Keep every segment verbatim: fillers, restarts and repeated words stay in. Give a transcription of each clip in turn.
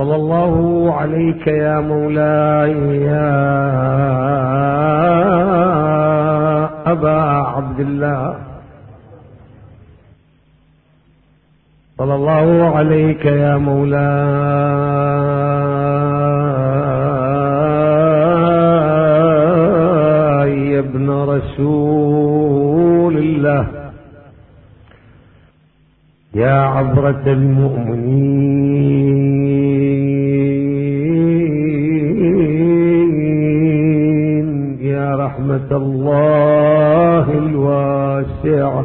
صلى الله عليك يا مولاي يا أبا عبد الله، صلى الله عليك يا مولاي يا ابن رسول الله، يا عبرة المؤمنين، يا رحمة الله الواسعة،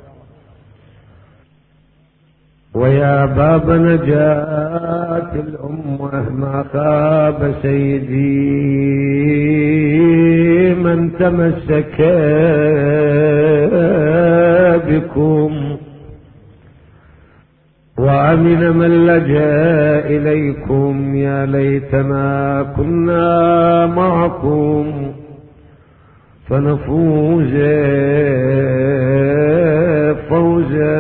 ويا باب نجاة الأمة. ما خاب سيدي من تمسك بكم، وأمن من لجأ إليكم. يا ليتنا كنا معكم فنفوز فوزا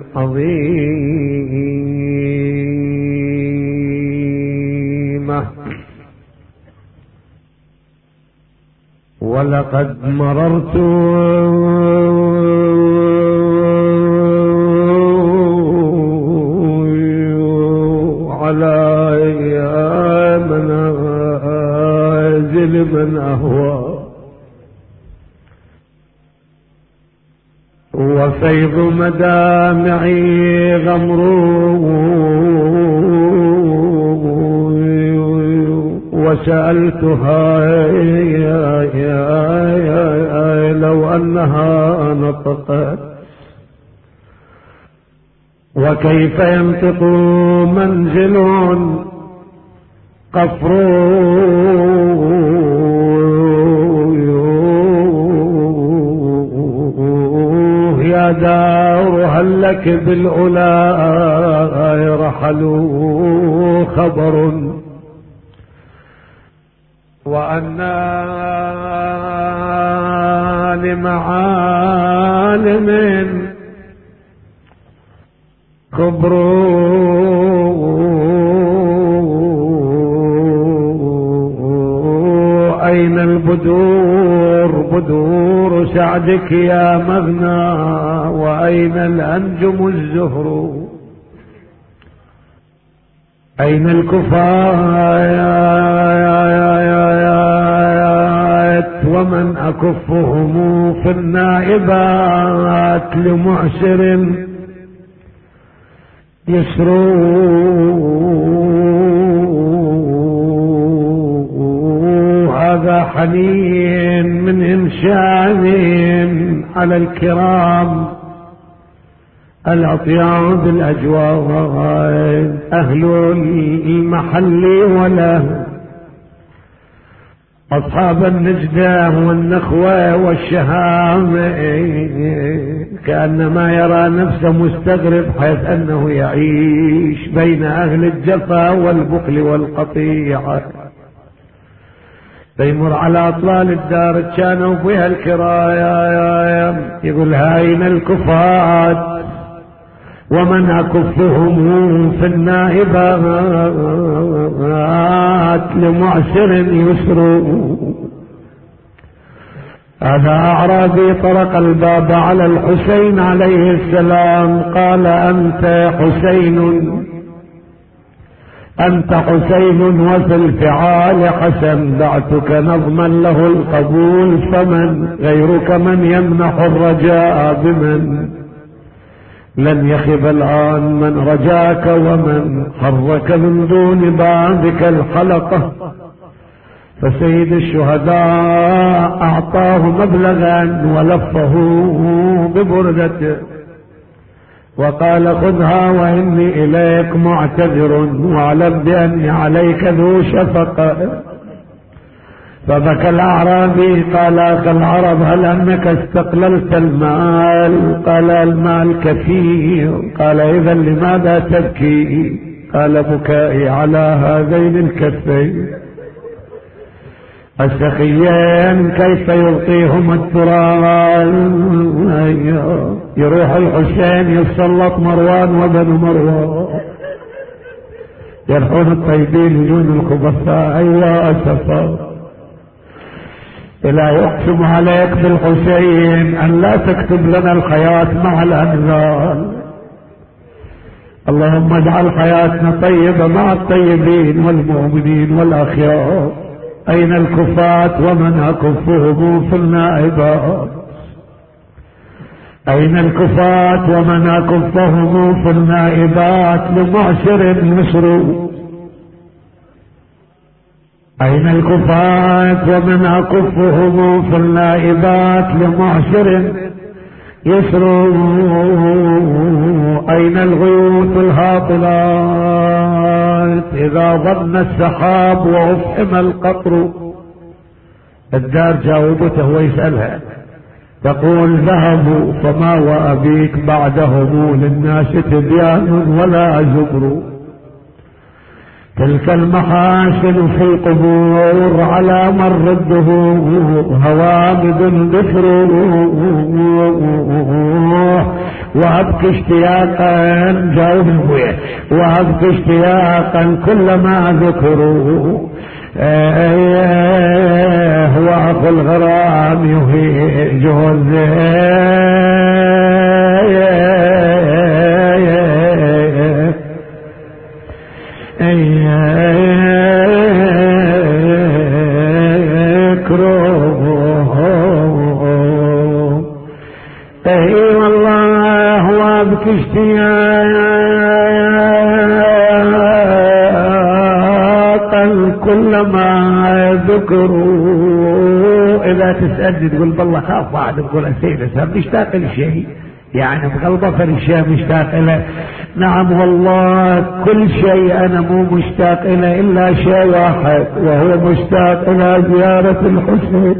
عظيما. ولقد مررت على منازل من أهوى، وفيض مدامعي غمر، وسألتها يا يا يا لو أنها نطقت، وكيف ينطق منزل قفر يا دار هل لك بالأولى رحلوا خبر، وأنا لمعالم كبر أين البدور بدور سعدك يا مغنى، وأين الأنجم الزهر، أين الكفايات ومن أكفهم في النائبات لمعسر يسروا. هذا حنين من إنسان على الكرام الأطياب الأجواد، أهل المحل وله أصحاب النجدة والنخوة والشهامة، كأنما يرى نفسه مستغرب حيث أنه يعيش بين أهل الجفا والبخل والقطيعة. فيمر على أطلال الدار كانوا فيها الكرايا، يقول هاين الكفات ومن أكفهم في النائبات لمعسر يسر. هذا أعرابي طرق الباب على الحسين عليه السلام، قال أنت حسين أنت حسين وفي الفعال حسن، بعتك نظما له القبول، فمن غيرك من يمنح الرجاء بمن لن يخب الآن من رجاك، ومن حرك من دون بابك الحلقة. فسيد الشهداء أعطاه مبلغا ولفه ببردته وقال خذها وإني إليك معتذر، واعلم بأني عليك ذو شفقة. فبكى الأعرابي قال أخ العرب هل أنك استقللت المال؟ قال المال كثير. قال إذا لماذا تبكي؟ قال بكائي على هذين الكفين السخيين كيف يلقيهم التراب. يروح الحسين يسلط مروان وبن مروان يرحون الطيبين يجون الخبثاء. أيوة أسفا. إلهي يقسم عليك بالحسين أن لا تكتب لنا الحياة مع الأنذال. اللهم اجعل حياتنا طيبة مع الطيبين والمؤمنين والأخيار. أين الكفاة ومن أكفهم في النائبات؟ أين الكفاة ومن أكفهم في النائبات لمعسر مصر؟ أين الكفاة ومن أكفهم في النائبات لمعسر يسر؟ أين الغيوث الهاطلات إذا ظن السحاب وأفحم القطر؟ الدار جاوبته ويسألها تقول ذهبوا فما وأبيك بعدهم للناس تبيان ولا زبر. تلك المحاسن في القبور على مر الدهور هوامد ذكر. وأبكي اشتياقا جاوب ابويا وأبكي اشتياقا كلما ذكروا هو أخو الغرام يهيجه اي والله وابكي اشتياقا كلما ذكروا. اذا تسألني تقول بالله خاف واحد تقول سيدة سام مشتاق لشيء يعني بقلبه فرشاه مشتاق له. نعم والله كل شيء انا مو مشتاق له الا شيء واحد وهو مشتاق الى زيارة الحسين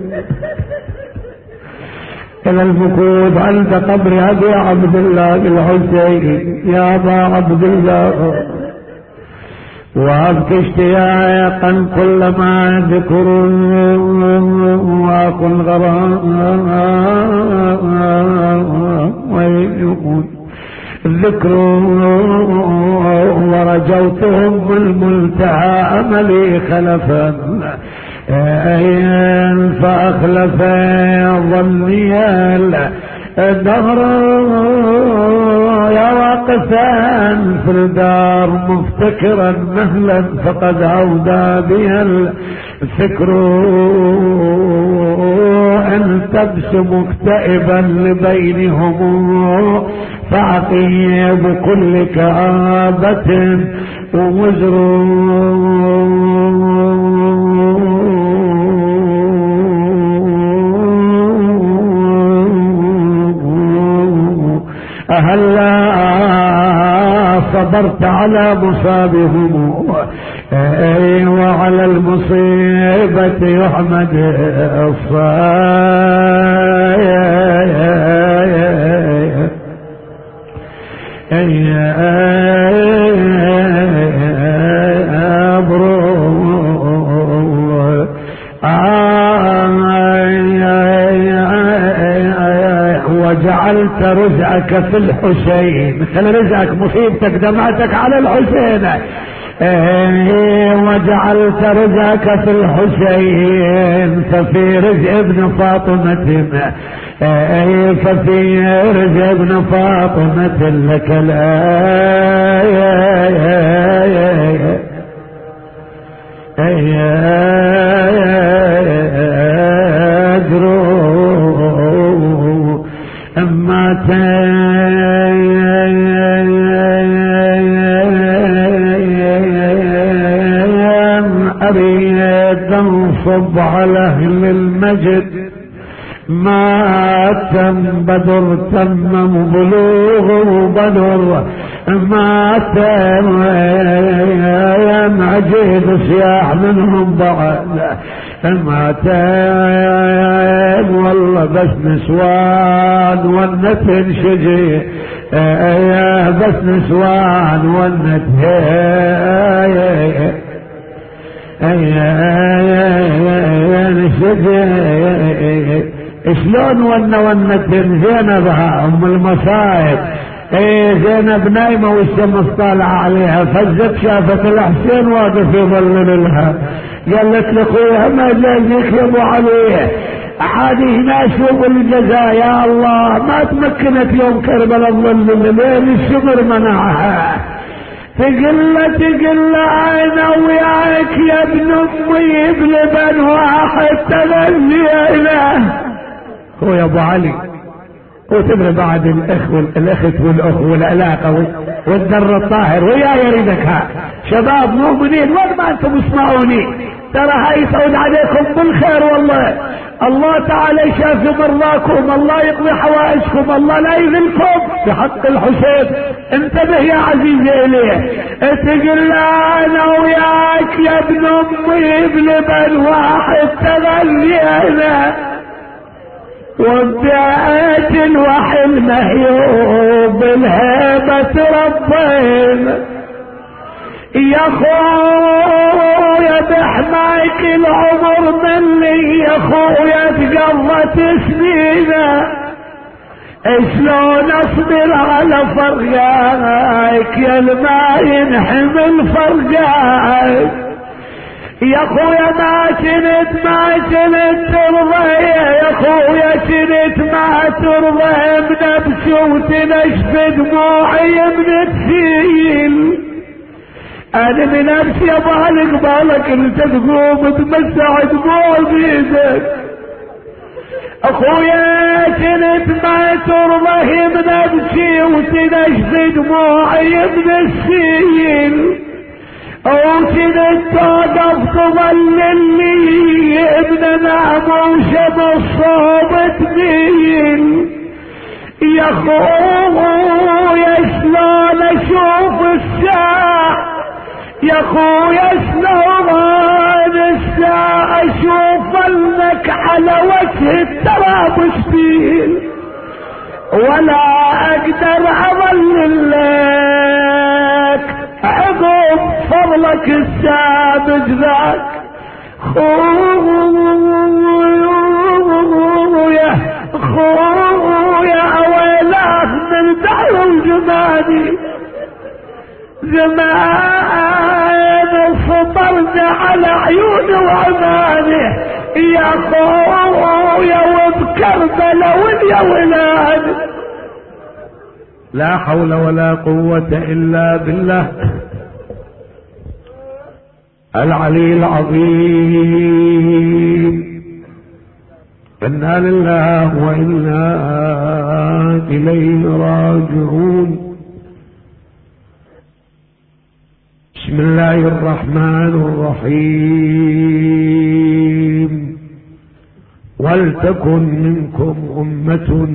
الى المكوث عند قبر ابي عبد الله الحسين. يا ابا عبد الله وابكي اشتياقا كلما ذكر واكن غرام ويكون الذكر ورجوتهم الملتعى املي خلفا فاخلف ظني الدهر يا واقفا في الدار مفتكرا مهلا فقد عودا بها الفكر. ان تبسم مكتئبا لبينهم فعقيب كل كآبة ووزر. أهلا صبرت على مصابهم وعلى المصيبة يحمد وجعلت رزقك في الحسين. خلي رزقك مصيبتك دمعتك على الحسين. وجعلت رزقك في الحسين ففي رزق ابن فاطمة ففي رزق ابن فاطمة لك أدرو أما أريد أنصب على أهل المجد ما تم بدر تم بلوغ بدر ما تم عجيب سياح منهم بعد ما تم والله بس نسوان والنتن شجي يا بس نسوان والنتن شلون ون ونتن زينبها ام المصايب ايه زينب نايمة والشمس طالعة عليها، فزت شافت الحسين واقف يظلل لها، قالت لاخويا ما جازيك يا ابو علي، عادي هنا سوق الجزاء يا الله، ما تمكنت يوم كربلاء تظلل لين الشمر منعها. تقل تقل انا وياك يا ابن امي بلبن واحد تغنينا. هو يا ابو علي وتبري بعد الاخوة الاخت والاخ والعلاقة والدر الطاهر ويا يريدك ها شباب مؤمنين وين ما انتم اسمعوني، ترى هاي تعود عليكم بالخير والله. الله تعالى يشافي مرضاكم، الله يقضي حوائجكم، الله لا يذلكم بحق الحسين. انتبه يا عزيزي اليه، تقول انا وياك يا ابن امي بلبن واحد تغلينا، وبدأت الوحي المهيوب الهيبة ربنا. يا خويا بحمايك العمر مني يا خويا تقضت سنينا، شلون اصبر على فرقاك يا ما ينحمل فرقاك. يا خويا ما كنت ما كنت ترضى يا خويا كنت ما ترضى بنفسي وتنشف دموعي من تسيل. انا بنفسي ابغى قبالك انت تقوم تمسح دموع بيدك. اخويا كنت ما ترضى بنفسي وتنشف دموعي من السيل، او كنت توقف تظللني ابن نعم شمس صوب تميل. يا خويا شلون اشوف الساعة، يا خويا شلون الساعة اشوف انك على وجه التراب سبيل، ولا اقدر اظلل لك عقب فضلك السابق ذاك. خويا خويا ويلاه من دعو زماني، زمان صبرنا على عيوني وعماني يا خويا وبكربلاء ويا ولاد. لا حول ولا قوة الا بالله العلي العظيم. إنا لله وإنا إليه راجعون. بسم الله الرحمن الرحيم. ولتكن منكم أمة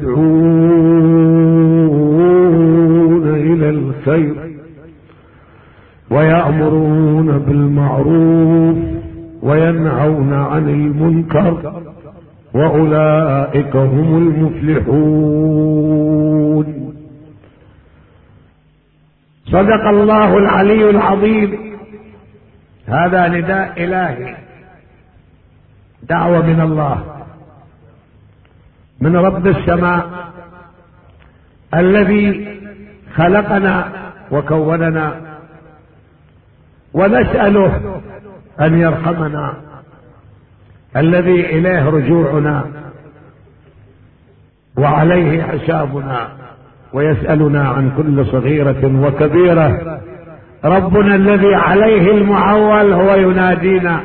يدعون إلى الخير ويأمرون بالمعروف وينهون عن المنكر وأولئك هم المفلحون. صدق الله العلي العظيم. هذا نداء إلهي، دعوة من الله، من رب السماء الذي خلقنا وكوننا، ونسأله أن يرحمنا، الذي إليه رجوعنا وعليه حسابنا، ويسألنا عن كل صغيرة وكبيرة. ربنا الذي عليه المعول هو ينادينا،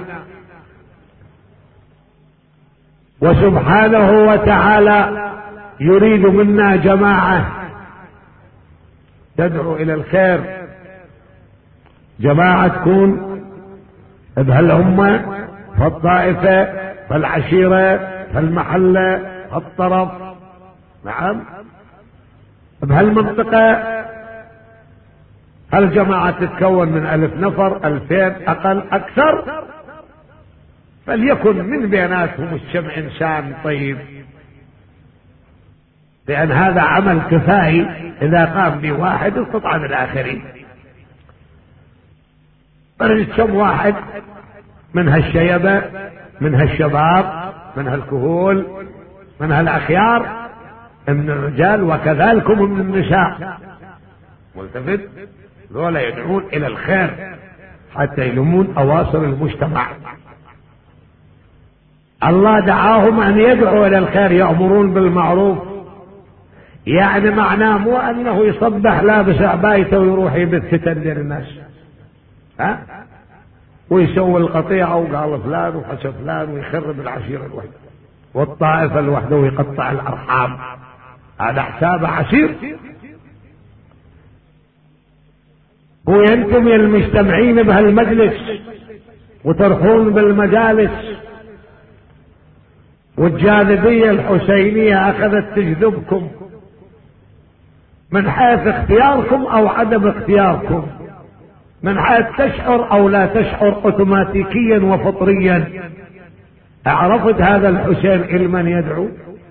وسبحانه وتعالى يريد منا جماعة تدعو إلى الخير، جماعة تكون بهالأمة، فالطائفة، فالعشيرة، فالمحلة، فالطرف، نعم، بهالمنطقة. هالجماعة تتكون من ألف نفر، ألفين، أقل أكثر، فليكن من بيناتهم الشمع إنسان طيب، لأن هذا عمل كفائي، إذا قام به واحد استطاع بالآخرين. فرجت كم واحد من هالشيبة، من هالشباب، من هالكهول، من هالأخيار، من الرجال وكذلك من النساء. ملتفت؟ ذولا يدعون الى الخير حتى يلمون اواصر المجتمع. الله دعاهم ان يدعوا الى الخير، يأمرون بالمعروف. يعني معناه مو انه يصبح لابس عبايته ويروح يبث فتن للناس، ها، ويسوي القطيعة وقال فلان وحسب فلان ويخرب العشيرة الوحدة والطائفة الوحدة ويقطع الارحام. هذا حسابه عسير. وينتم المجتمعين بهالمجلس وترحون بالمجالس، والجاذبية الحسينية اخذت تجذبكم من حيث اختياركم او عدم اختياركم، من حيث تشعر او لا تشعر، اوتوماتيكيا وفطريا. اعرفت هذا الحسين الى من يدعو؟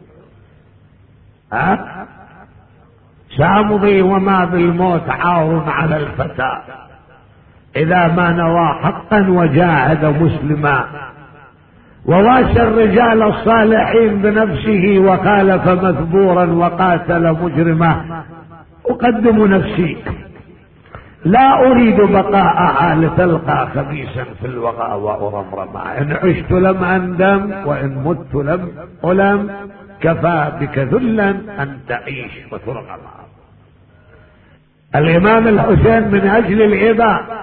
ها؟ سامضي وما بالموت عار على الفتى اذا ما نوى حقا وجاهد مسلما، وواشى الرجال الصالحين بنفسه وخالف مثبورا وقاتل مجرما. اقدم نفسي لا اريد بقاءها لتلقى خبيثا في الوغى وارمرما، ان عشت لم اندم وان مت لم الم، كفى بك ذلا ان تعيش وترغم. الامام الحسين من اجل العباء،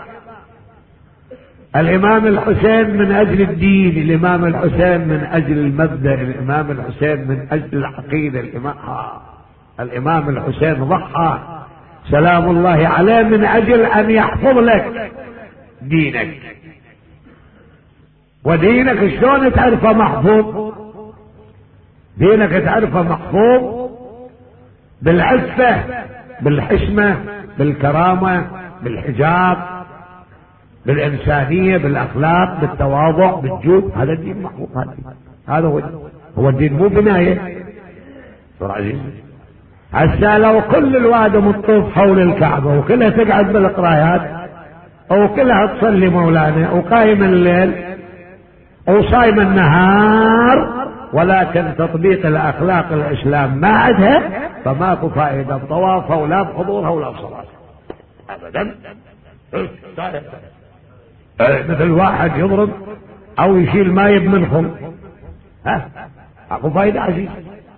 الامام الحسين من اجل الدين، الامام الحسين من اجل المبدأ، الامام الحسين من اجل العقيدة. الامام الامام الحسين ضحى سلام الله عليه من اجل ان يحفظ لك دينك. ودينك شلون تعرفه محفوظ؟ دينك تعرفه محفوظ بالعفة، بالحشمة، بالكرامة، بالحجاب، بالإنسانية، بالأخلاق، بالتواضع، بالجود. هذا الدين محفوظ. هذا هذا هو هو الدين، مو بناية. هسه لو كل الوادم الطوف حول الكعبة وكلها تقعد بالقرايات وكلها تصلي مولانا وقايم الليل وصايم النهار، ولكن تطبيق الأخلاق الإسلام ما عندها، فماكو فائدة بطوافها ولا بحضورها ولا بصلاتها أبدا. مثل واحد يضرب أو يشيل ماء بمنخل، ها اكو فائدة عزيز.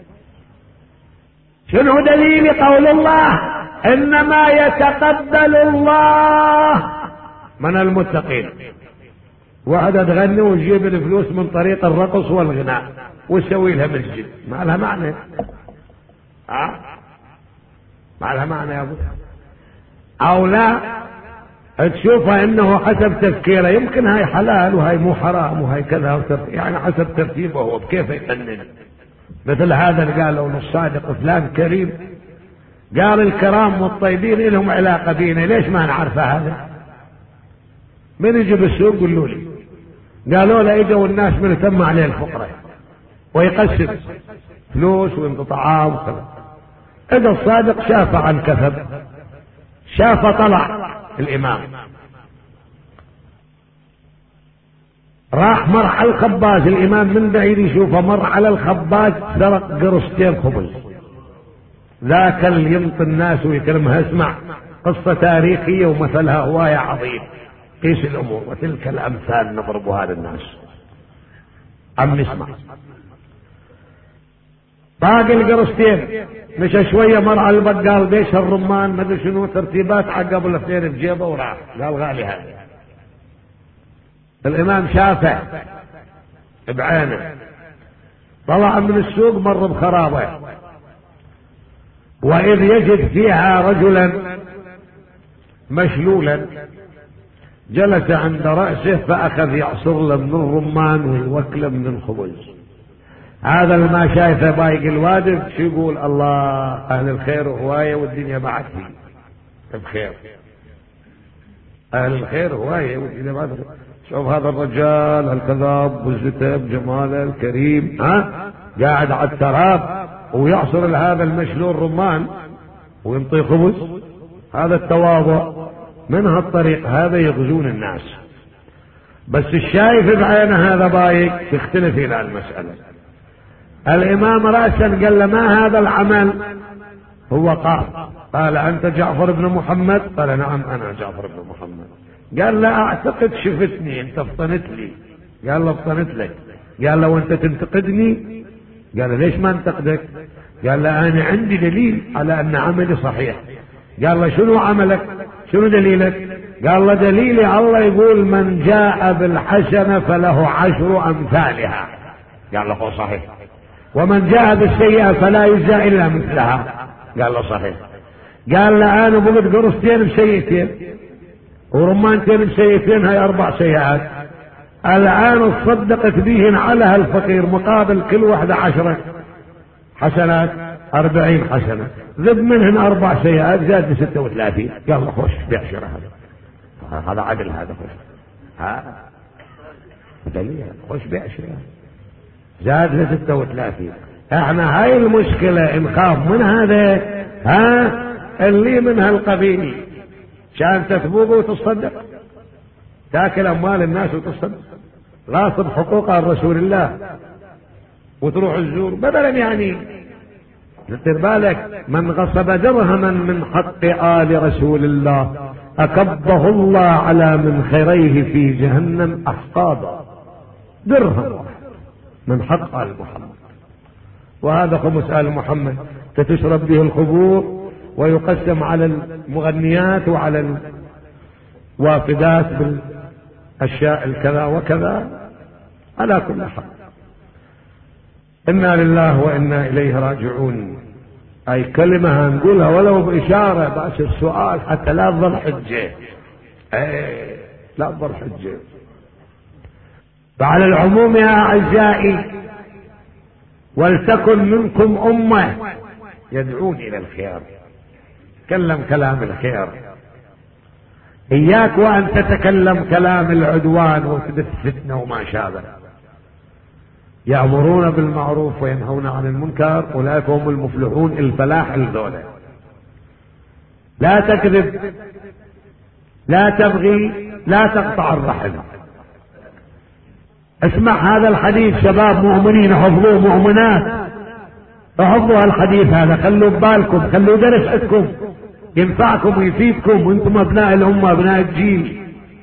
شنو دليل قول الله انما يتقبل الله من المتقين؟ واحدة تغني وتجيب الفلوس من طريق الرقص والغناء وتسوي لها مسجد، ما لها معنى. ها ما لها معنى يا ابو. او لا تشوفها انه حسب تفكيره يمكن هاي حلال وهاي مو حرام وهاي كذا، يعني حسب ترتيبه هو بكيف يفنن. مثل هذا اللي قالوا للصادق فلان كريم، قال الكرام والطيبين لهم علاقة بينا، ليش ما نعرفه هذا؟ من يجي بالسوق قولوا لي. قالوا له اجوا الناس من تم عليه الفقراء ويقسم فلوس وانقطاعات وكذا. اذا الصادق شاف عن كثب، شاف طلع الامام، راح مر على الخباز، الامام من بعيد يشوفه، مر على الخباز سرق قرصتين خبز. ذاك اللي ينطي الناس ويكلمها. اسمع قصة تاريخية ومثلها هواية عظيم. قيس الامور وتلك الامثال نضربها للناس. عم نسمع باقي القرصتين، مشى شوية مر على البقال بيش الرمان ما ادري شنو ترتيبات، عقب الاثنين في جيبه وراح قال غالي هذا. الامام شافه بعينه، طلع من السوق مر بخرابه، واذ يجد فيها رجلا مشلولا جلس عند رأسه فاخذ يعصر له من الرمان ويوكله من الخبز. هذا اللي ما شايفه بايق الوادم شو يقول؟ الله اهل الخير هوايه والدنيا بعد فيه بخير. اهل الخير هوايه والدنيا بعد فيه. شوف هذا الرجال الكذاب والزتب جماله الكريم، ها قاعد على التراب ويعصر لهذا المشلول رمان وينطي خبز. هذا التواضع. من هالطريق هذا يغزون الناس. بس الشايف بعينه هذا بايق تختلف الى المسألة. الإمام رأسا قال له ما هذا العمل؟ هو قال قال أنت جعفر بن محمد؟ قال نعم أنا جعفر بن محمد. قال لا أعتقد شفتني أنت فطنت لي. قال له فطنت لك. قال له وأنت تنتقدني؟ قال ليش ما انتقدك؟ قال له أنا عندي دليل على أن عملي صحيح. قال له شنو عملك؟ شنو دليلك؟ قال له دليلي الله يقول من جاء بالحسنة فله عشر أمثالها. قال له هو صحيح. ومن جاء بالسيئة فلا يجزى إلا مثلها. قال له صحيح. قال له أنا بقيت قرصتين بسيئتين ورمانتين بسيئتين، هاي أربع سيئات، الآن تصدقت بهن على هالفقير مقابل كل واحدة عشرة حسنات، أربعين حسنة، ذب منهن أربع سيئات زاد بستة وثلاثين. قال له خوش بعشرة، هذا هذا عدل، هذا خوش، ها دليل خوش بعشرة زاد لستة وثلاثين. احنا هاي المشكلة نخاف من هذا، ها اللي من هالقبيل شان تثبوه وتصدق، تاكل اموال الناس وتصدق، غاصب حقوق رسول الله وتروح الزور بدلا. يعني دير بالك، من غصب درهما من حق آل رسول الله أكبه الله على منخريه في جهنم أحقابا. درهم من حق آل محمد، وهذا خمس آل محمد تشرب به الخبور ويقسم على المغنيات وعلى الوافدات بالأشياء الكذا وكذا. على كل حال إنا لله وإنا إليه راجعون. أي كلمة هنقولها ولو بإشارة، بس السؤال حتى لا تظل حجة، أي لا تظل حجة. فعلى العموم يا أعزائي، ولتكن منكم أمة يدعون إلى الخير. تكلم كلام الخير، إياك وأن تتكلم كلام العدوان وتدف فتنة وما شابه. يأمرون بالمعروف وينهون عن المنكر، أولئك هم المفلحون، الفلاح الذولة. لا تكذب، لا تبغي، لا تقطع الرحم. اسمع هذا الحديث شباب مؤمنين، حفظوه مؤمنات، احفظوا الحديث هذا، خلوا ببالكم، خلوا درس عندكم ينفعكم ويفيدكم وانتم ابناء الامه ابناء الجيل.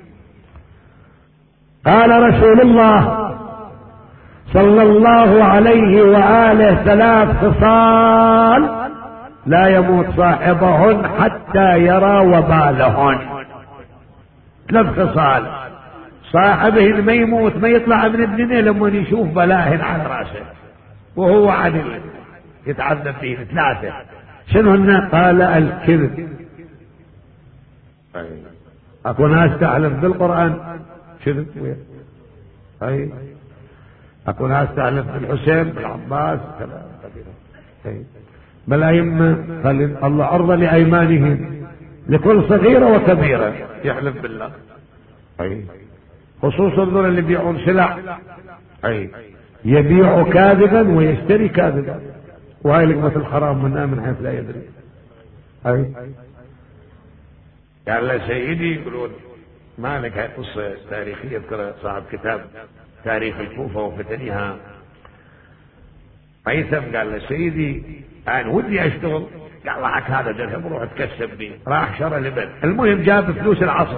قال رسول الله صلى الله عليه وآله ثلاث خصال لا يموت صاحبهن حتى يرى وبالهن. ثلاث خصال صاحبهن ما يموت، ما يطلع من الدنيا لما يشوف بلاهن على راسه وهو عدل يتعذب فيه. ثلاثة شنو هن؟ قال الكذب. اكو ناس تحلف بالقرآن كذب، اي اكو ناس تحلف بالحسين بالعباس كذا، بالأئمة قال الله أرضى لأيمانهم لكل صغيرة وكبيرة يحلف بالله. أي خصوصا ذول اللي يبيعون سلع، أي يبيع كاذبا ويشتري كاذبا، وهاي لقمة الحرام منها من حيث لا يدري. أي قال له سيدي، يقولون مالك، هاي قصة تاريخية يذكر صاحب كتاب تاريخ الكوفة وفتنها. هيثم قال له سيدي انا ودي اشتغل. قال له حك هذا درهم روح تكسب بيه. راح شرى لبن، المهم جاب فلوس العصر،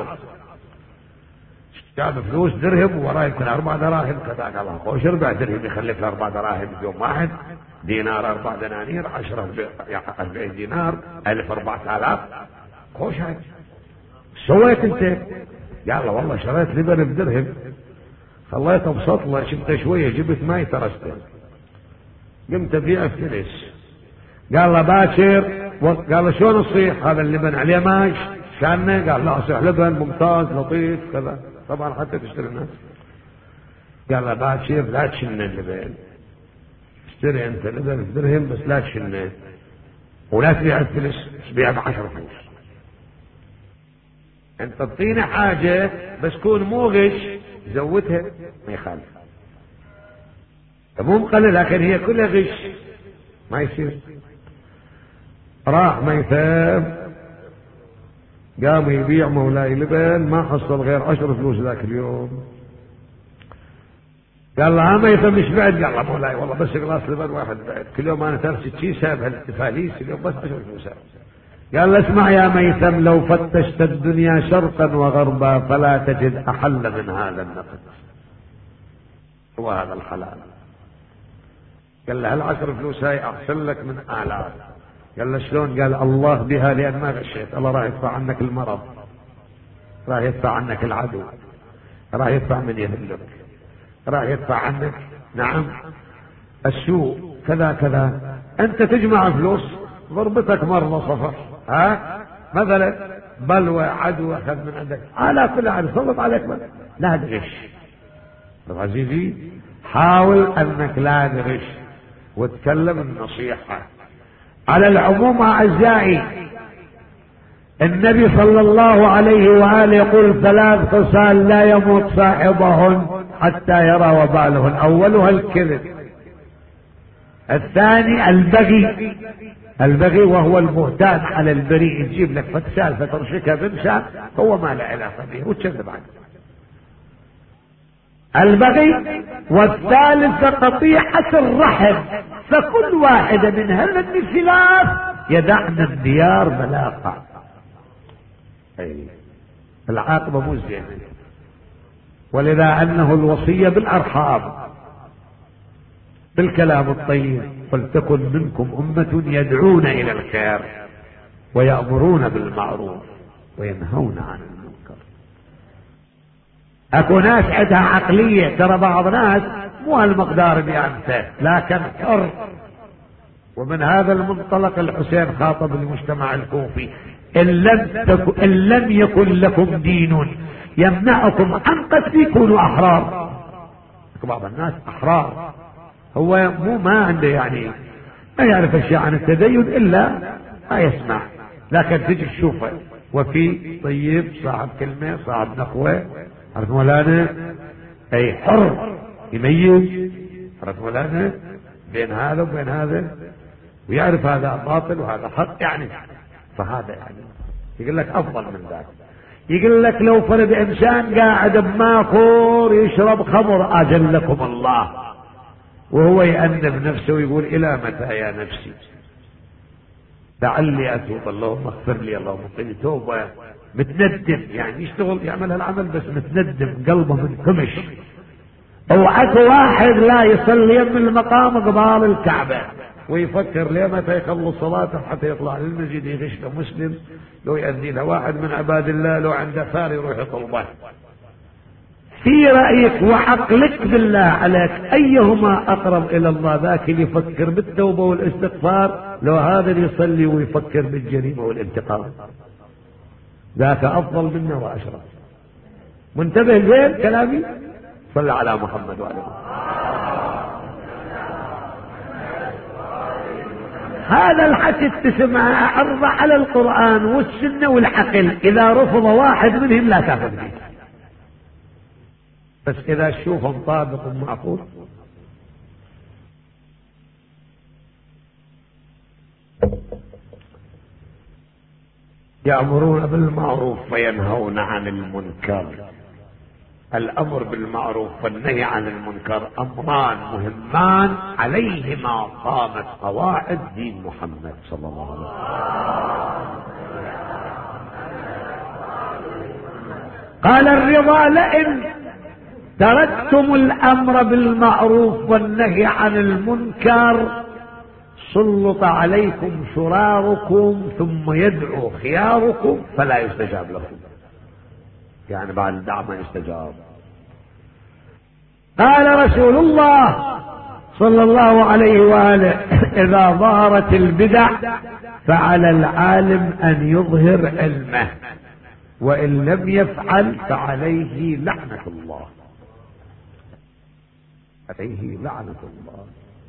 جاب فلوس درهم ووراه يمكن اربع دراهم كذا. قال له خوش ربع درهم يخلف له اربع دراهم بيوم واحد، دينار اربع دنانير، عشرة اربعين دينار، الف اربعة الاف. خوش هاي سويت انت؟ قال له والله شريت لبن بدرهم، خليته بسطله، شفته شويه، جبت ماي ترسته، قمت ابيع الفلس. قال له باكر، قال له شلون يصيح هذا اللبن عليه ماي كانه؟ قال لا يصيح لبن ممتاز لطيف كذا، طبعا حتى تشتري الناس. قال له باكر لا تشن اللبن، اشتري انت لبن بدرهم بس لا تشنه، ولا تبيع الفلس، تبيع بعشر فلوس. انت تعطيني حاجه بس كون مو غش، زودها ما يخالف، مو مقلل، لكن هي كلها غش ما يصير. راح ميثم قام يبيع مولاي لبن، ما حصل غير عشر فلوس ذاك اليوم. قال له ها ميثم مش بعد؟ قال له مولاي والله بس غلاس لبن واحد بعد، كل يوم انا ترسي شي سايب هالتفاليس اليوم بس عشر فلوس. قال له اسمع يا ميثم، لو فتشت الدنيا شرقا وغربا فلا تجد احل من هذا النقد، هو هذا الحلال. قال له هالعشر فلوس هاي احسن لك من الاف. قال له شلون؟ قال الله بها، لان ما غشيت الله راح يدفع عنك المرض، راح يدفع عنك العدو، راح يدفع من يهلك، راح يدفع عنك نعم السوء كذا كذا. انت تجمع فلوس، ضربتك مرة صفر، ها مثلا بلوى عدو اخذ من عندك، على كل حال سلط عليك بل. لا تغش عزيزي، حاول انك لا تغش وتكلم النصيحة. على العموم اعزائي، النبي صلى الله عليه وآله يقول ثلاث خصال لا يموت صاحبهن حتى يرى وبالهن، اولها الكذب، الثاني البغي، البغي وهو البهتان على البريء، يجيب لك فتسال فترشكها بمشى هو ما له علاقه به وتكذب عنه، البغي. والثالث قطيعة الرحم، فكل واحدة من هذا الثلاث يدعن الديار بلاقة، اي العاقبة مو زينة. ولذا انه الوصية بالارحام بالكلام الطيب، فلتكن منكم امة يدعون الى الخير ويأمرون بالمعروف وينهون عن المنكر. اكو ناس عندها عقلية، ترى بعض ناس مو هالمقدار بأنفه لكن حر. ومن هذا المنطلق الحسين خاطب المجتمع الكوفي، إن لم, تكن إن لم يكن لكم دين يمنعكم عن قتل كونوا أحرار. بعض الناس أحرار، هو مو ما عنده يعني ما يعرف اشياء عن التدين الا ما يسمع، لكن تجي تشوفه وفي طيب صاحب كلمة صاحب نخوة، عرفت مولانا، اي حر يميز، عرفت مولانا، بين هذا وبين هذا، ويعرف هذا باطل وهذا حق يعني. فهذا يعني يقول لك افضل من ذلك. يقول لك لو فرد انسان قاعد بماخور يشرب خمر اجلكم الله، وهو يأنب نفسه ويقول الى متى يا نفسي لعلي اتوب، اللهم اغفر لي، اللهم اغفر توبه، متندم يعني يشتغل يعمل هالعمل بس متندم قلبه منكمش. اوعك واحد لا يصلي من المقام قبال الكعبه ويفكر ليه متى يخلص صلاته حتى يطلع للمسجد يغش له مسلم، لو يأذي له واحد من عباد الله لو عنده ثار يروح يطلبه. في رأيك وعقلك بالله عليك أيهما أقرب إلى الله؟ ذاك اللي يفكر بالتوبة والاستغفار لو هذا اللي يصلي ويفكر بالجريمة والانتقام؟ ذاك أفضل منه وأشرف. منتبه زين كلامي؟ صل على محمد وعلى هذا الحكي تسمع عرض على القرآن والسنة والعقل، إذا رفض واحد منهم لا تاخذ فيه، بس إذا تشوفهم طابق معقول. يأمرون بالمعروف وينهون عن المنكر. الأمر بالمعروف والنهي عن المنكر أمران مهمان عليهما قامت قواعد دين محمد صلى الله عليه وسلم. قال الرضا لئن تركتم الأمر بالمعروف والنهي عن المنكر سلط عليكم شراركم ثم يدعو خياركم فلا يستجاب لكم، يعني بعد الدعوة ما يستجاب. قال رسول الله صلى الله عليه وآله إذا ظهرت البدع فعلى العالم أن يظهر علمه، وإن لم يفعل فعليه لعنة الله، عليه لعنة الله.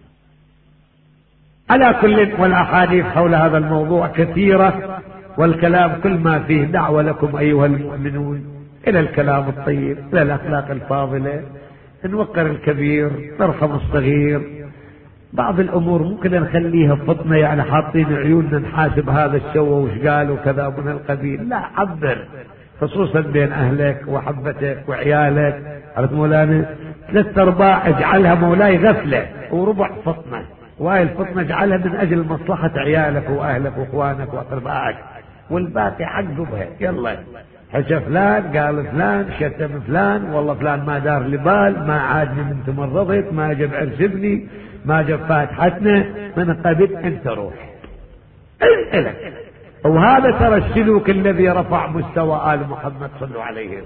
على كل، والأحاديث حول هذا الموضوع كثيرة، والكلام كل ما فيه دعوة لكم أيها المؤمنون إلى الكلام الطيب، إلى الأخلاق الفاضلة، نوقر الكبير نرحم الصغير. بعض الأمور ممكن نخليها فطنة، يعني حاطين عيوننا نحاسب هذا الشو وش قال وكذا من القبيل، لا عبر، خصوصا بين أهلك وحبتك وعيالك، عرفت مولانا، ثلاث ارباع اجعلها مولاي غفلة، وربع فطنة، وهاي الفطنة اجعلها من اجل مصلحة عيالك واهلك واخوانك واقربائك، والباقي عقبها. يلا حكى فلان، قال فلان، شتم فلان، والله فلان ما دار لي بال، ما عادني من تمرضت، ما جاب عرس ابني، ما جاب فاتحتنا، من قبل انت روح انت. وهذا ترى السلوك الذي رفع مستوى آل محمد صلوا عليه.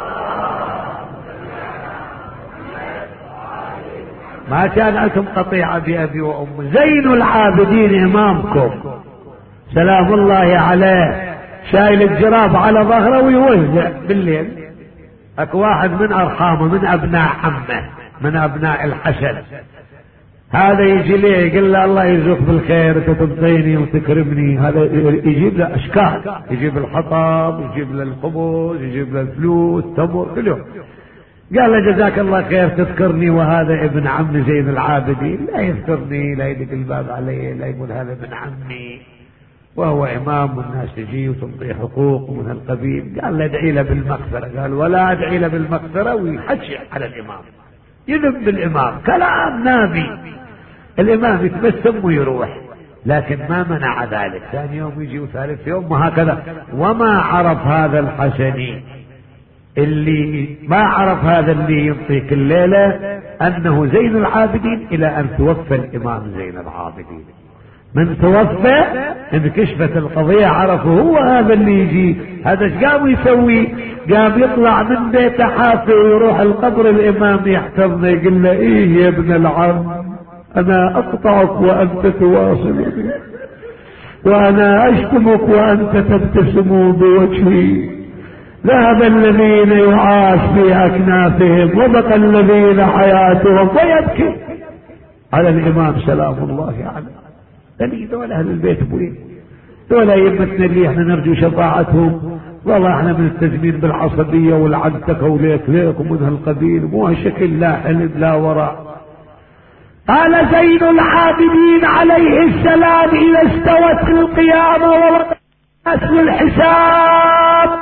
ما كان عندهم قطيعة بأبي وأم. زين العابدين إمامكم سلام الله عليه شايل الجراب على ظهره ويوزع بالليل. اكو واحد من ارحامه، من ابناء عمه، من ابناء الحسن، هذا يجي ليه يقول له الله يجزوك بالخير، انت تنطيني وتكرمني. هذا يجيب له اشكال، يجيب الحطب، يجيب له الخبز، يجيب له الفلوس، تمر كل يوم. قال له جزاك الله خير تذكرني، وهذا ابن عم زين العابدين، لا يذكرني، لا يدق الباب علي، لا يقول هذا ابن عمي وهو امام والناس تجي وتنطيه حقوق ومن هالقبيل. قال له ادعي له بالمغفرة. قال ولا ادعي له بالمغفرة، ويحكي على الامام، يذب الامام كلام نابي. الامام يتبسم ويروح، لكن ما منع ذلك. ثاني يوم يجي وثالث يوم وهكذا. وما عرف هذا الحسني اللي ما عرف هذا اللي ينطيك الليلة انه زين العابدين الى ان توفى الامام زين العابدين. من توفى انكشفت القضية، عرفوا هو هذا اللي يجي. هذا ايش قام يسوي؟ قام يطلع من بيته حافي ويروح القبر الامام يحتضنه، يقول له ايه يا ابن العم، انا اقطعك وانت تواصلني، وانا اشتمك وانت تبتسم بوجهي. ذهب الذين يعاش في اكنافهم وبقى الذين حياتهم، ويبكي على الامام سلام الله عليه. دليل دول اهل البيت بوين، دول ائمتنا اللي احنا نرجو شفاعتهم. والله احنا ملتزمين بالعصبيه والعنتكه وليك ليك ومن هالقبيل، مو هالشكل، لا حلم لا وراء. قال زين العابدين عليه السلام اذا استوت القيامه ووقع اصل الحساب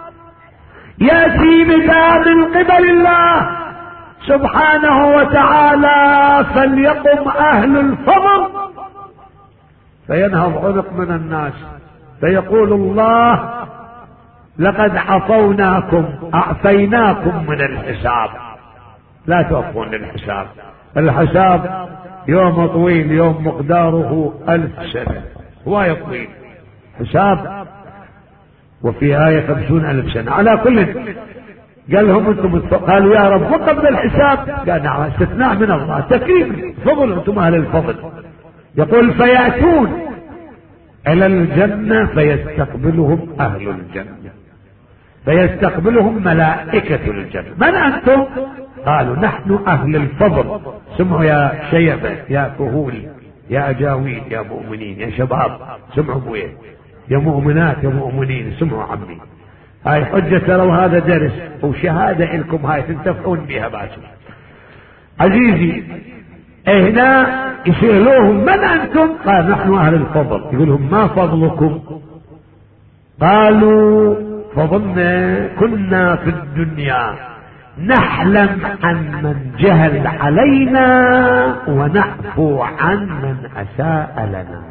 ياتي بدا من قبل الله سبحانه وتعالى، فليقم اهل الفضل فينهض عنق من الناس، فيقول الله لقد عفوناكم، اعفيناكم من الحساب، لا توفون للحساب. الحساب يوم طويل، يوم مقداره الف سنة، هواية طويل حساب، وفي آية خمسون ألف سنة. على كل قال لهم انتم، قالوا يا رب وقبل الحساب، قال نعم، استثناء من الله، تكريم فضل، انتم اهل الفضل. يقول فيأتون الى الجنة فيستقبلهم اهل الجنة، فيستقبلهم ملائكة الجنة. من انتم؟ قالوا نحن اهل الفضل. سمعوا يا شيبة، يا كهول، يا اجاويل، يا مؤمنين، يا شباب، سمعوا بويه، يا مؤمنات، يا مؤمنين، سمعوا عمي. هاي حجة، تروا هذا درس وشهادة لكم، هاي تنتفعون بها باكر. عزيزي هنا يسألوهم من انتم؟ قال نحن اهل الفضل. يقولهم ما فضلكم؟ قالوا فضلنا كنا في الدنيا نحلم عن من جهل علينا ونعفو عن من اساء لنا.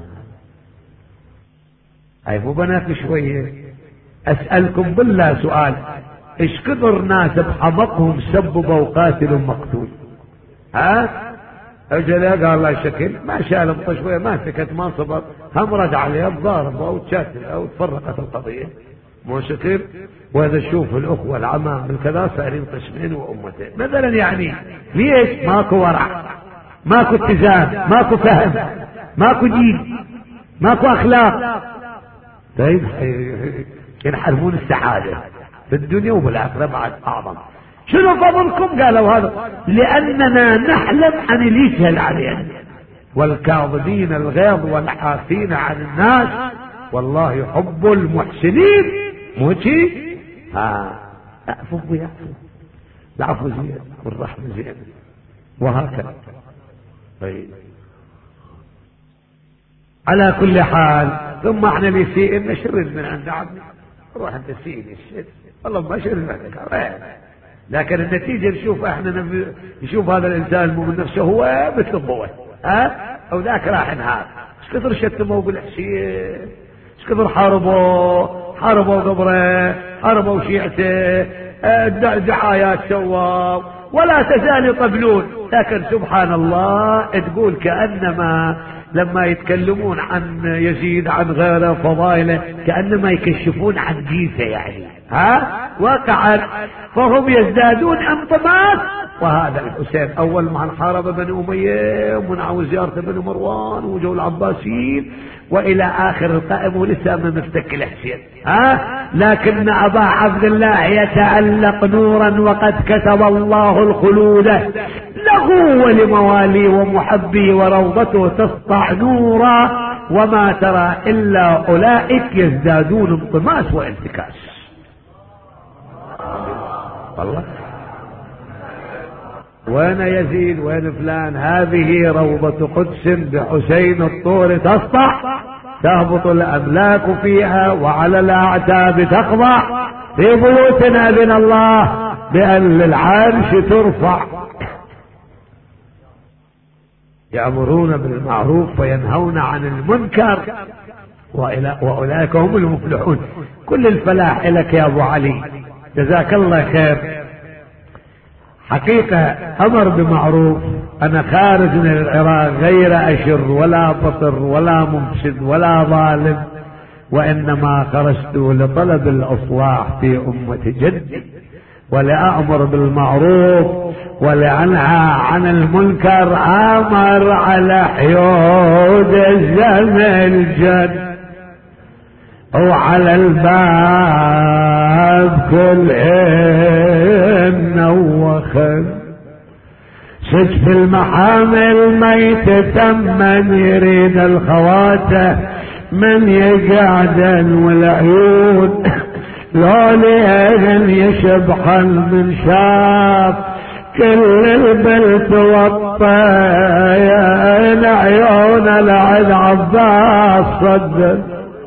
هاي مو بنات شوية. اسألكم بالله سؤال، ايش كثر ناس بحمقهم سببوا وقاتلوا مقتول؟ ها اجل قال الله شكل ما شال شوية، ما سكت، ما صبر، هم رد عليه ضارب او تشاتل او تفرقت القضية، مو شكل. وهذا شوف الاخوة العمام الكذا صارين قسمين وامتين مثلا. يعني ليش؟ ماكو ورع، ماكو اتزان، ماكو فهم، ماكو دين، ماكو اخلاق. طيب ينحرمون السعادة في الدنيا وبالآخرة بعد أعظم. شنو فضلكم؟ قالوا هذا لأننا نحلم عن اللي يسهل علينا، والكاظمين الغيظ والعافين عن الناس والله يحب المحسنين. موتي ها اعفوا ويعفوا، العفو زين والرحمة زين وهكذا. طيب على كل حال، ثم احنا اللي يسيئنا شرد من عند عمي، روح انت سيني الشد، والله ما شرد منك، لكن النتيجة نشوف احنا نشوف هذا الانسان مو من نفسه هو مثل ابوه، ها او ذاك راح ينهار. ايش كثر شتموا بالحسين، ايش كثر حاربوا حاربوا قبره، حاربوا شيعته، دعايات سووا ولا تزال يطبلون. لكن سبحان الله تقول كأنما لما يتكلمون عن يزيد عن غيره فضائله كأنما يكشفون عن جيفه، يعني ها واقعا فهم يزدادون انطماس. وهذا الحسين اول ما انحارب بني اميه ومنعوا زيارته بني مروان وجو العباسيين والى اخر القائم ولسه ما مفتك الحسين، ها لكن ابا عبد الله يتألق نورا وقد كتب الله الخلود له ولمواليه ومحبيه وروضته تسطع نورا وما ترى الا اولئك يزدادون انطماس وانتكاس. والله وين يزيد وين فلان؟ هذه روضة قدس بحسين الطور تسطع، تهبط الأملاك فيها وعلى الأعتاب تخضع، في بيوتنا أذن الله بأن للعرش ترفع. يأمرون بالمعروف وينهون عن المنكر وأولئك هم المفلحون. كل الفلاح لك يا أبو علي، جزاك الله خير. حقيقة أمر بمعروف، أنا خارج من العراق غير أشر ولا بطر ولا مفسد ولا ظالم، وإنما خرجت لطلب الإصلاح في أمة جدي ولأمر بالمعروف ولأنهى عن المنكر. أمر على حيود الزمن جد وعلى الباب كل إن وخل سجف المحامل ميت ثمن يريد الخواته من يقعدن والعيون لولين يشبحن من شاف كل البلد والطين عيون العد عباس صدق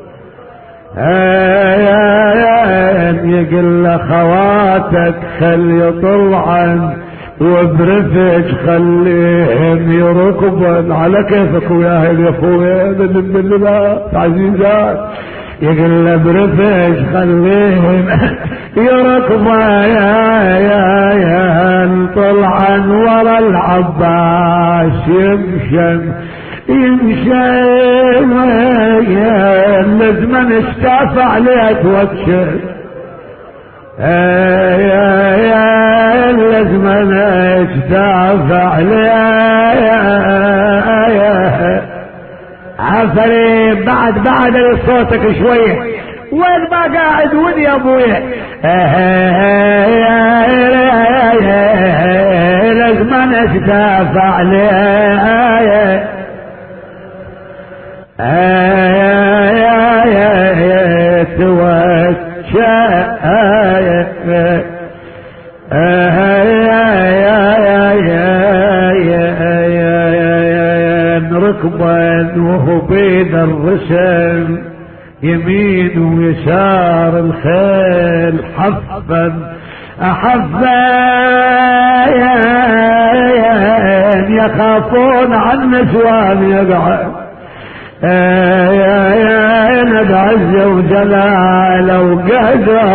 يقل خواتك خل يطلعن وبرفج خليهم يركبن على كيفك وياهل يا اخويا من اللباس عزيزات. يقل برفج خليهم يركبن يا يا يا طلعن ورا العباس يمشن يمشن لازم نشتاف عليك وكشف يا يا لازم نشتاف عليك عفري بعد بعد صوتك شوية وين ما قاعد ودي يا ابويا لازم نشتاف عليك ركبا وهو بين الرسل يمين ويسار الخيل حفا احفا يخافون عن نسوان يقعد يا ند عز وجلال وقدر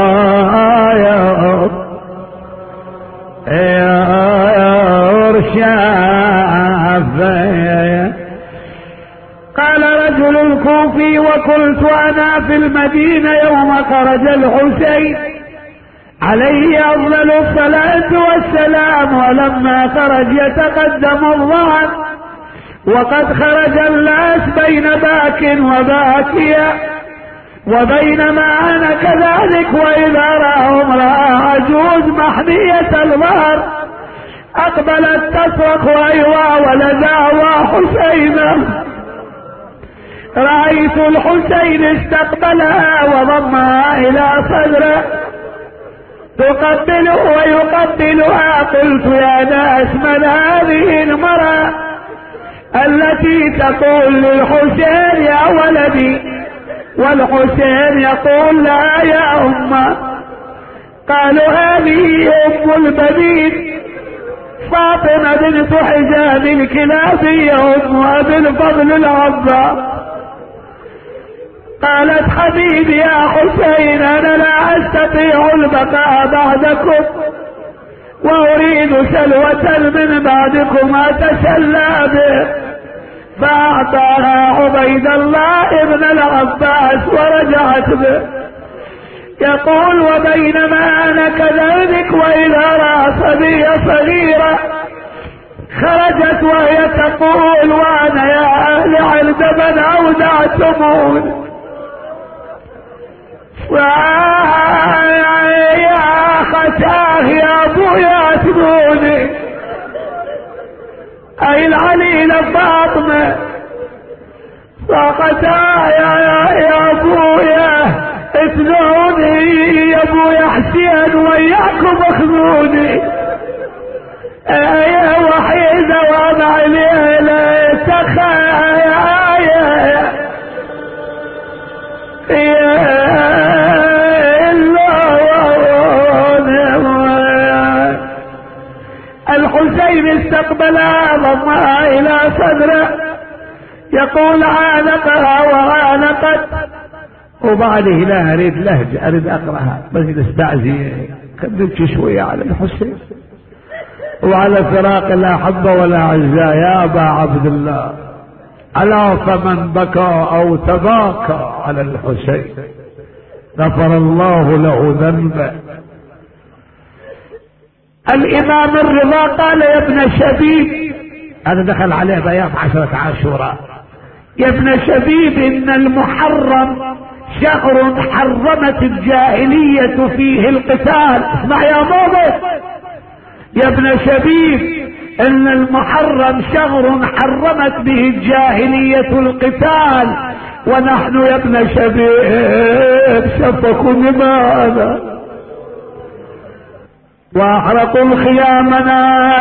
يا ورشاف. قال رجل الكوفي وقلت انا في المدينة يوم خرج الحسين عليه افضل الصلاة والسلام ولما خرج يتقدم الظهر وقد خرج الناس بين باك وباكيا وبينما انا كذلك واذا رأى امرأة عجوز محمية الظهر اقبلت تصرخ ايوا ولدعوى حسينا. رأيت الحسين استقبلها وضمها الى صدره تقبله ويقبلها. قلت يا ناس من هذه المرأة التي تقول للحسين يا ولدي والحسين يقول لا يا أمه؟ قالوا هذه ام البنين فاطمة بنت حجاب الكلابية امها بالفضل العباس. قالت حبيبي يا حسين انا لا استطيع البقاء بعدكم واريد سلوة من بعدكم اتسلى به. فاعطاها عبيد الله ابن العباس ورجعت به. يقول وبينما انا كذلك واذا راى صبية صغيرة خرجت وهي تقول وانا يا اهل عندما اودعتموني يا ختاه يا ابويا اتبوني اي العليلة فاطمة فختاه يا, يا, يا ابويا اتلوني يا ابويا حسين وياكم اخذوني يا وحيدة وضع ليلة تخايا الحسين استقبل ضمها الى صدره يقول عانقها وعانقت. وبعده لا اريد لهجة اريد اقرأها بس نستعزي خدمتش شوية على الحسين وعلى فراق لا حب ولا عزاء يا ابا عبد الله. الا فمن بكى او تباكى على الحسين غفر الله له ذنبه. الامام الرضا قال يا ابن شبيب، هذا دخل عليه بيان عشرة عاشوراء، يا ابن شبيب ان المحرم شهر حرمت الجاهلية فيه القتال. اسمع يا موضع يا ابن شبيب ان المحرم شهر حرمت به الجاهلية القتال، ونحن يا ابن شبيب سفكوا دماءنا واحرقوا خيامنا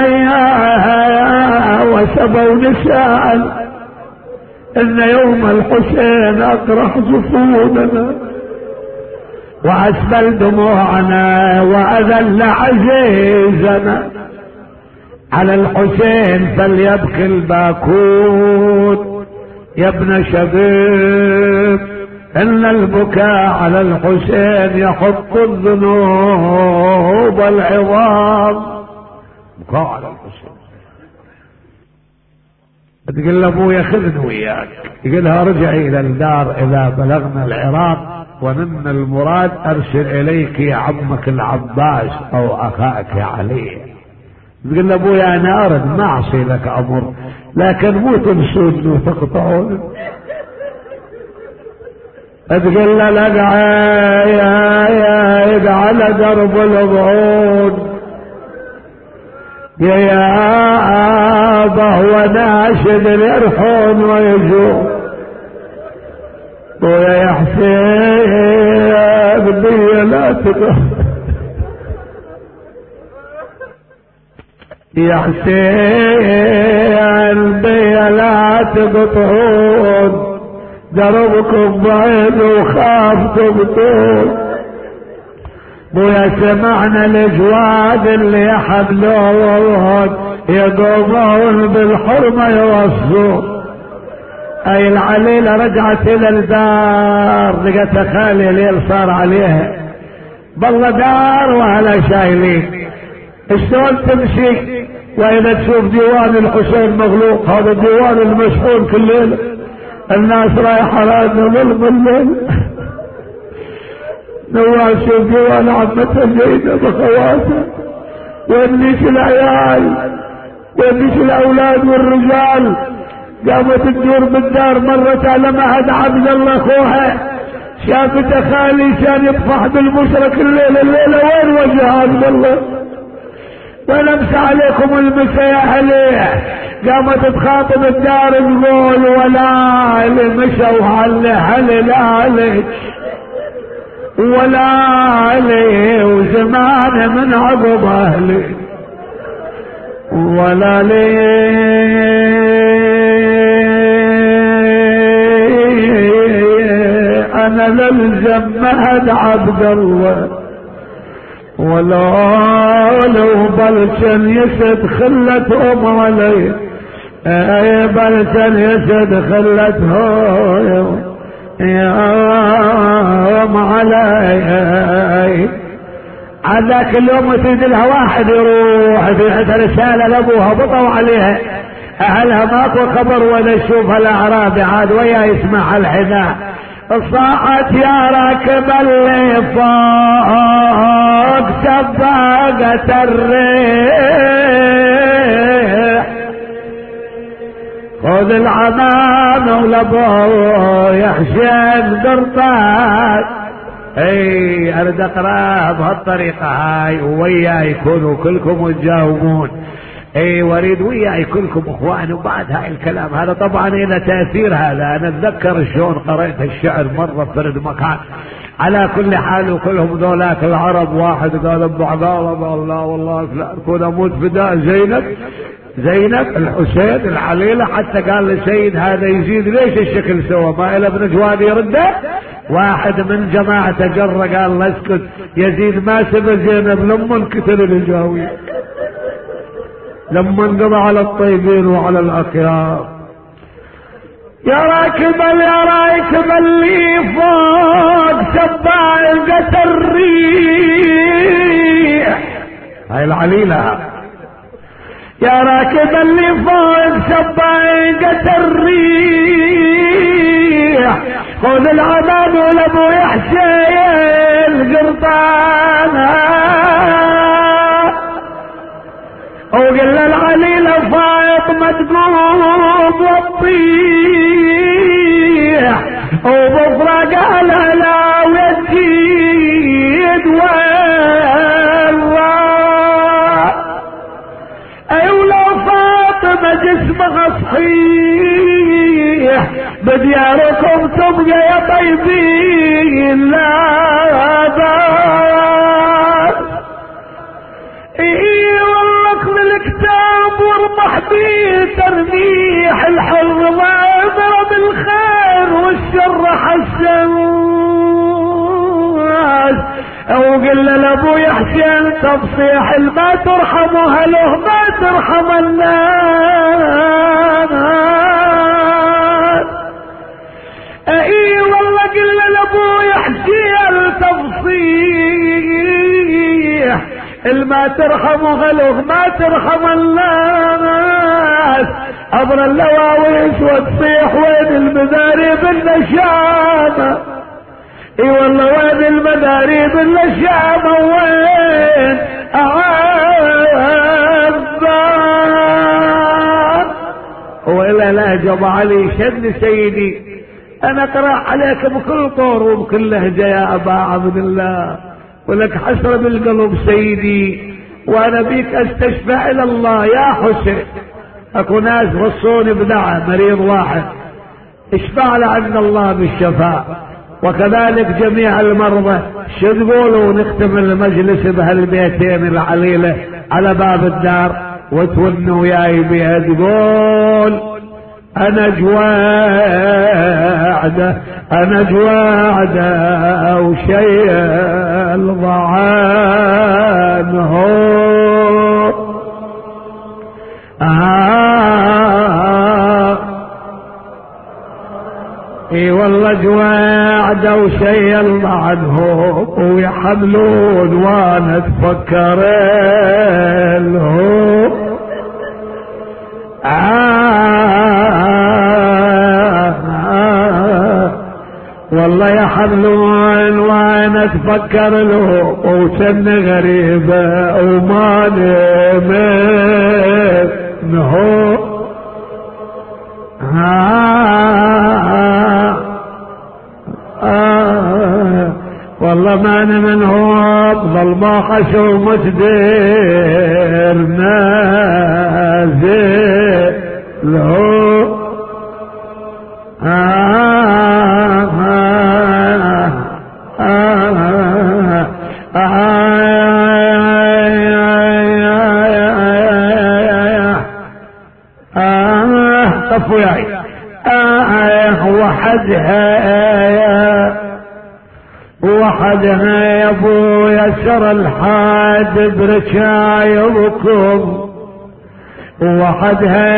وسبوا نساء، ان يوم الحسين اقرح جفوننا واسبل دموعنا واذل عزيزنا. على الحسين فليبكي الباكون يا ابن شبيب ان البكاء على الحسين يحط الذنوب العظام. بكاء على الحسين تقول له ابويا خذني وياك، يقولها ارجعي الى الدار اذا بلغنا العراق ونن المراد ارسل اليك يا عمك العباس او اخاك علي. تقول له ابويا انا ارد ما اعصي لك امر لكن مو تنسوني وتقطعوني. تقول له لك يا على درب البعود يا يا ابا وناشد اليرحون ويجوع ويا حسين بدي لا تقطع يا حسين بي لا تقطعون دربكم بعيد وخافتم طول. ويا سمعنا الاجواد اللي يحبلون يقومون بالحرمة يوصون. اي العليلة رجعت الى الدار لقيت خالي الليل صار عليها بالله دار وهلا شايلين الشلون تمشي واذا تشوف ديوان الحسين مغلوق، هذا الديوان المشحون كل ليلة الناس رايحة رادنا ظلم الليل. نواس شوف ديوان عمتها زينب بخواتها ونيش العيال ونيش الاولاد والرجال. قامت تدور بالدار مرت على معهد عبد الله اخوها شافت خالي كان يطفح بالبشرة كل ليلة الليلة وين وجه عبد الله ولمس عليكم المسا يا عليه. قامت تخاطب الدار تقول ولا اللي مشوا علي علي لا عليك ولا علي وزمان من عقب اهلي ولا لي انا للزم مهد عبد الله ولو لو بلشن يسد خلت ام علي اي بلشن يسد خلت هو يا ام علي. عذاك اليوم تريد لها واحد يروح يبعث رسالة لابوها بطوا عليها اهلها ماكو خبر ولا يشوفها الاعرابي عاد ويا يسمع الحذاء صاحت يا راكب اللي فوق سباقة الريح خذ العمامة ولابويا حسين قرطاس اي اريد اقرا بهالطريقة هاي ويا يكونوا كلكم تجاوبون اي واريد وياي كلكم اخوان. وبعد هاي الكلام هذا طبعا له تاثير هذا انا اتذكر شلون قرأت الشعر مرة فرد مكان. على كل حال وكلهم ذولاك العرب واحد قال ابو عباله الله والله لا اكون اموت فداء زينب زينب الحسين العليلة حتى قال لسيد هذا يزيد ليش الشكل سوى ما إلى ابن جواد يرده. واحد من جماعته جر قال له اسكت يزيد ما سبى زينب لما انقتل الجاوية لما انقضى على الطيبين وعلى الأخيار. يا راكب يا راكب اللي فوق سباقة الريح هاي العليلة يا راكب اللي فوق سباقة الريح خذ العمام ولابو حسين قرطانة وقل العليلة فاطمة تقوم وتطيح وبفرة قال لا ويزيد والله ايولا فاطمة جسمها صحيح بدياركم تبقى يا طيبين لا بار. اي والله اخذ الكتاب وارمح بيه ترميح الحظ ما ضرب الخير والشر حساس وقل لابويا حسين تفصيح ما ترحم اهله ما ترحم الناس. اي والله قل لابويا حسين تفصيح ما ترحم اهله ما ترحم الناس. عبر اللواويس وتصيح وين المداري بالنشامه اي والله وين المداري بالنشامه وين اعذار. وإلا لا جب علي شد سيدي انا اقرا عليك بكل طور وبكل لهجه يا ابا عبد الله ولك حسرة بالقلب سيدي وانا بيك استشفع الى الله يا حسين. اكو ناس وصوني بدعة مريض واحد اشفع له عند الله بالشفاء وكذلك جميع المرضى. شو تقولوا نختم المجلس بهالبيتين العليلة على باب الدار وتونوا وياي بها تقول انا جواعدة انا جواعدة وشيء الضعان هو آه اي والله جواعدة وشيء الضعان هو ويحملون وانا اتفكر هو آه والله يا حملون وانا اتفكر له وسن غريبة وما نمت هو آه آه والله ما من هو ظل ما خشوا متدير نازل له آه آه آه آه طفوا ياي آه وحدها وحدها يا ابو يسر الحاد بركايبكم، وحدها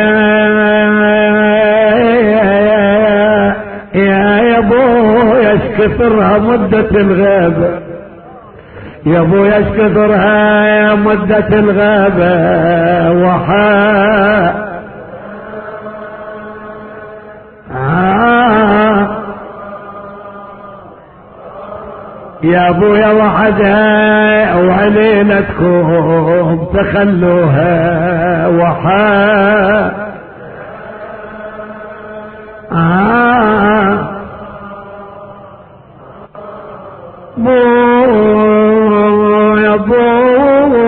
يا ابو يسكثرها مدة الغابة، يا ابو يسكثرها مدة الغابة وحا آه يا ابويا وحدها وعليلتكم تخلوها وحا آه بو يا بو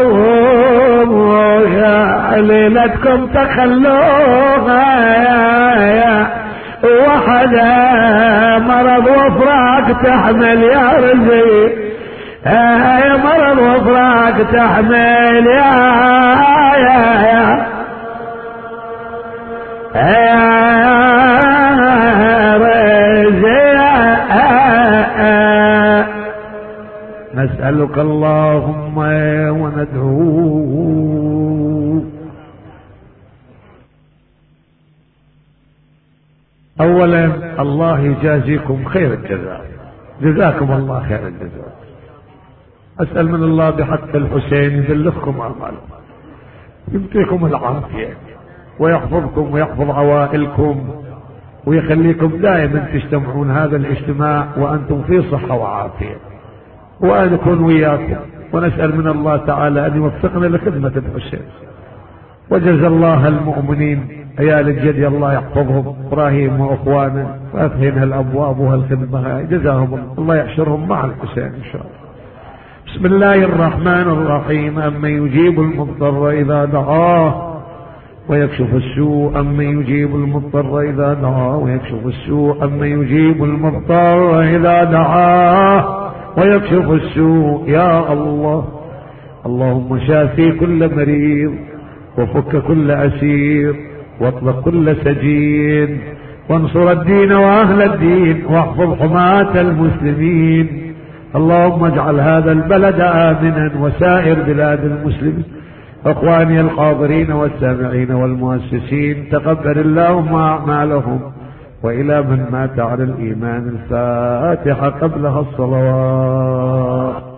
يا عليلتكم تخلوها يا وحدها مرض وفراق تحمل يا رزي، يا مرض وفراق تحمل يا يا يا يا رزي. نسألك اللهم وندعوك اولا الله يجازيكم خير الجزاء، جزاكم الله خير الجزاء. اسأل من الله بحق الحسين يبلغكم اعمالكم، يعطيكم العافية ويحفظكم ويحفظ عوائلكم ويخليكم دائما تجتمعون هذا الاجتماع وانتم في صحة وعافية، وان نكون وياكم. ونسأل من الله تعالى ان يوفقنا لخدمة الحسين. وجزا الله المؤمنين عيال الجدي الله يحفظهم، ابراهيم واخوانه وافهمها الابواب وهالخدمه، جزاهم الله، الله يحشرهم مع الحسين ان شاء الله. بسم الله الرحمن الرحيم. أمن يجيب المضطر إذا دعاه ويكشف السوء، أمن يجيب المضطر إذا دعاه ويكشف السوء، أمن يجيب المضطر إذا دعاه ويكشف السوء. يا الله، اللهم شافي كل مريض وفك كل أسير واطلق كل سجين، وانصر الدين وأهل الدين واحفظ حماة المسلمين. اللهم اجعل هذا البلد آمنا وسائر بلاد المسلمين. اخواني الحاضرين والسامعين والمؤسسين، تقبل اللهم اعمالهم. والى من مات على الايمان الفاتحة قبلها الصلوات.